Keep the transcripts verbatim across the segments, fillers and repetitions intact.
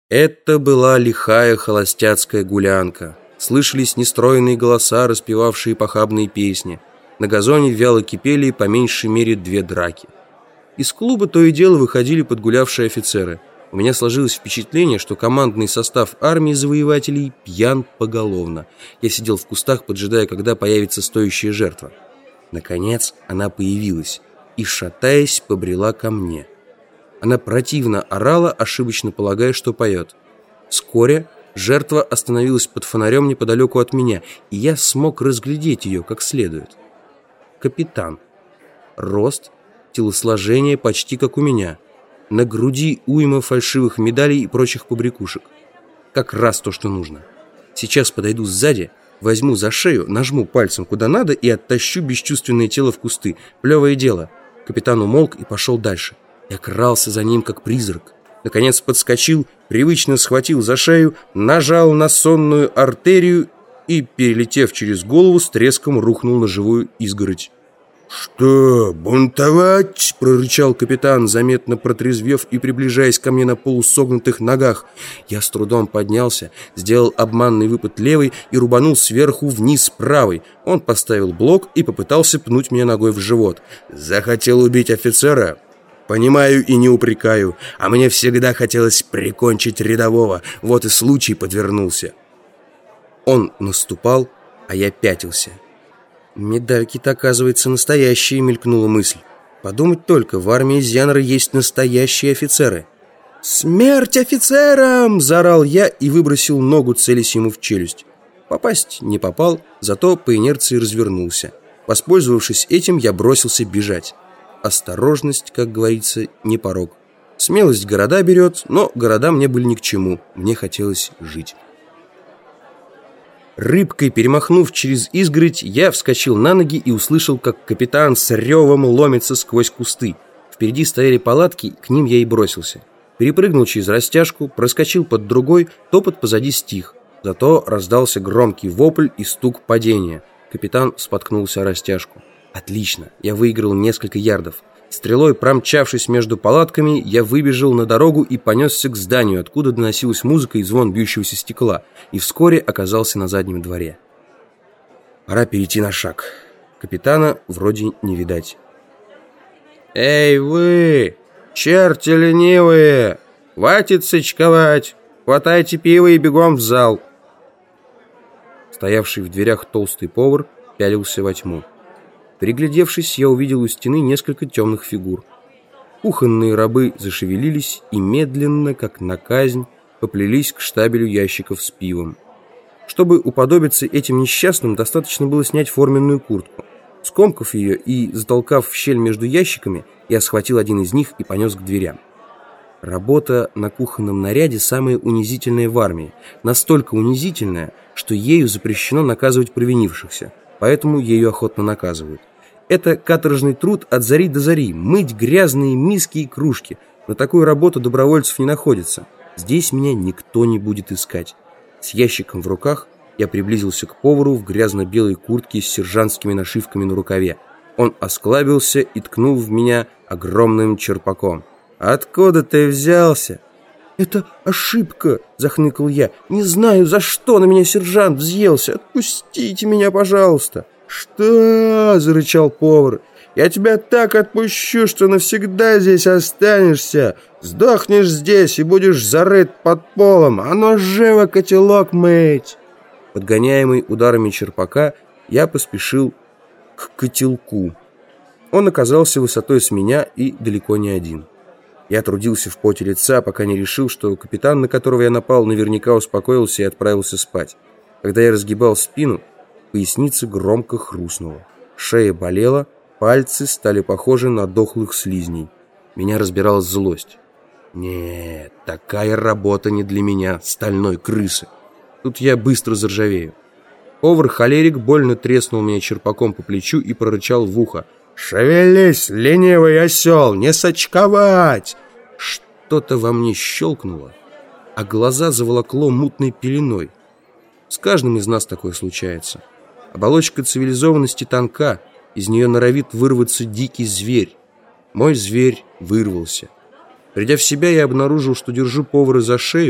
Это была лихая холостяцкая гулянка. Слышались нестройные голоса, распевавшие похабные песни. На газоне вяло кипели по меньшей мере две драки. Из клуба то и дело выходили подгулявшие офицеры. У меня сложилось впечатление, что командный состав армии завоевателей пьян поголовно. Я сидел в кустах, поджидая, когда появится стоящая жертва. Наконец она появилась и, шатаясь, побрела ко мне. Она противно орала, ошибочно полагая, что поет. Вскоре жертва остановилась под фонарем неподалеку от меня, и я смог разглядеть ее как следует. Капитан. Рост, телосложение почти как у меня. На груди уйма фальшивых медалей и прочих побрякушек. Как раз то, что нужно. Сейчас подойду сзади, возьму за шею, нажму пальцем куда надо и оттащу бесчувственное тело в кусты. Плевое дело. Капитан умолк и пошел дальше. Я крался за ним, как призрак. Наконец подскочил, привычно схватил за шею, нажал на сонную артерию и, перелетев через голову, с треском рухнул на живую изгородь. «Что, бунтовать?» — прорычал капитан, заметно протрезвев и приближаясь ко мне на полусогнутых ногах. Я с трудом поднялся, сделал обманный выпад левой и рубанул сверху вниз правой. Он поставил блок и попытался пнуть меня ногой в живот. «Захотел убить офицера?» «Понимаю и не упрекаю, а мне всегда хотелось прикончить рядового, вот и случай подвернулся». Он наступал, а я пятился. «Медальки-то, оказывается, настоящие», — мелькнула мысль. «Подумать только, в армии Зянера есть настоящие офицеры». «Смерть офицерам!» — заорал я и выбросил ногу, целясь ему в челюсть. Попасть не попал, зато по инерции развернулся. Воспользовавшись этим, я бросился бежать. Осторожность, как говорится, не порок. Смелость города берет, но города мне были ни к чему. Мне хотелось жить. Рыбкой перемахнув через изгородь, я вскочил на ноги и услышал, как капитан с ревом ломится сквозь кусты. Впереди стояли палатки, к ним я и бросился. Перепрыгнул через растяжку, проскочил под другой, топот позади стих. Зато раздался громкий вопль и стук падения. Капитан споткнулся о растяжку. Отлично, я выиграл несколько ярдов. Стрелой промчавшись между палатками, я выбежал на дорогу и понесся к зданию, откуда доносилась музыка и звон бьющегося стекла, и вскоре оказался на заднем дворе. Пора перейти на шаг. Капитана вроде не видать. «Эй вы, черти ленивые! Хватит сычковать! Хватайте пиво и бегом в зал!» Стоявший в дверях толстый повар пялился во тьму. Приглядевшись, я увидел у стены несколько темных фигур. Кухонные рабы зашевелились и медленно, как на казнь, поплелись к штабелю ящиков с пивом. Чтобы уподобиться этим несчастным, достаточно было снять форменную куртку. Скомкав ее и затолкав в щель между ящиками, я схватил один из них и понес к дверям. Работа на кухонном наряде самая унизительная в армии. Настолько унизительная, что ею запрещено наказывать провинившихся. Поэтому ею охотно наказывают. Это каторжный труд от зари до зари, мыть грязные миски и кружки. На такую работу добровольцев не находится. Здесь меня никто не будет искать. С ящиком в руках я приблизился к повару в грязно-белой куртке с сержантскими нашивками на рукаве. Он осклабился и ткнул в меня огромным черпаком. «Откуда ты взялся?» «Это ошибка», — захныкал я. «Не знаю, за что на меня сержант взъелся. Отпустите меня, пожалуйста». «Что?» — зарычал повар. «Я тебя так отпущу, что навсегда здесь останешься. Сдохнешь здесь и будешь зарыт под полом. А ну живо котелок мыть!» Подгоняемый ударами черпака, я поспешил к котелку. Он оказался высотой с меня и далеко не один. Я трудился в поте лица, пока не решил, что капитан, на которого я напал, наверняка успокоился и отправился спать. Когда я разгибал спину, поясница громко хрустнула. Шея болела, пальцы стали похожи на дохлых слизней. Меня разбирала злость. Нет, такая работа не для меня, стальной крысы. Тут я быстро заржавею. Повар-холерик больно треснул меня черпаком по плечу и прорычал в ухо: «Шевелись, ленивый осел, не сочковать!» Что-то во мне щелкнуло, а глаза заволокло мутной пеленой. С каждым из нас такое случается. Оболочка цивилизованности тонка, из нее норовит вырваться дикий зверь. Мой зверь вырвался. Придя в себя, я обнаружил, что держу повара за шею,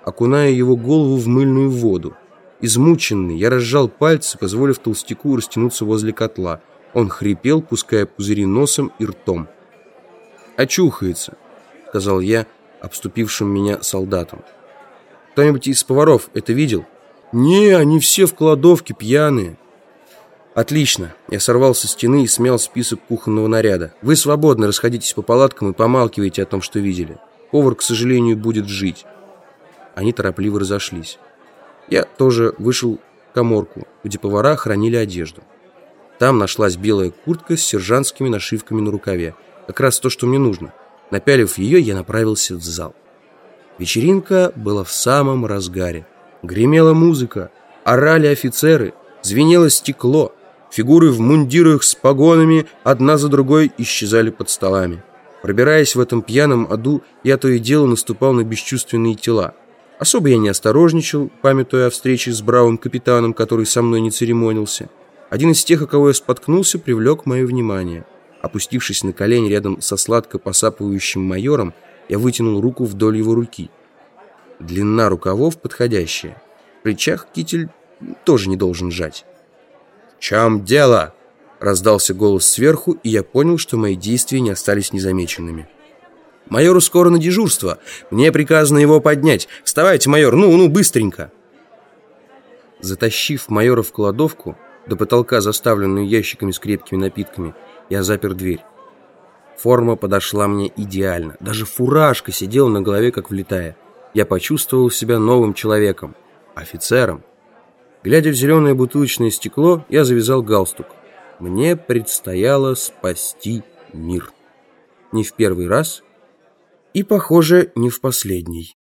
окуная его голову в мыльную воду. Измученный, я разжал пальцы, позволив толстяку растянуться возле котла. Он хрипел, пуская пузыри носом и ртом. «Очухается», — сказал я обступившим меня солдатам. «Кто-нибудь из поваров это видел?» «Не, они все в кладовке пьяные». «Отлично». Я сорвал со стены и смял список кухонного наряда. «Вы свободны, расходитесь по палаткам и помалкивайте о том, что видели. Повар, к сожалению, будет жить». Они торопливо разошлись. Я тоже вышел в каморку, где повара хранили одежду. Там нашлась белая куртка с сержантскими нашивками на рукаве. Как раз то, что мне нужно. Напялив ее, я направился в зал. Вечеринка была в самом разгаре. Гремела музыка, орали офицеры, звенело стекло. Фигуры в мундирах с погонами одна за другой исчезали под столами. Пробираясь в этом пьяном аду, я то и дело наступал на бесчувственные тела. Особо я не осторожничал, памятуя о встрече с бравым капитаном, который со мной не церемонился. Один из тех, о кого я споткнулся, привлек мое внимание. Опустившись на колени рядом со сладко посапывающим майором, я вытянул руку вдоль его руки. Длина рукавов подходящая. В плечах китель тоже не должен жать. «В чем дело?» — раздался голос сверху, и я понял, что мои действия не остались незамеченными. «Майору скоро на дежурство. Мне приказано его поднять. Вставайте, майор, ну, ну, быстренько!» Затащив майора в кладовку, до потолка заставленную ящиками с крепкими напитками, я запер дверь. Форма подошла мне идеально. Даже фуражка сидела на голове, как влитая. Я почувствовал себя новым человеком, офицером. Глядя в зеленое бутылочное стекло, я завязал галстук. Мне предстояло спасти мир. Не в первый раз и, похоже, не в последний.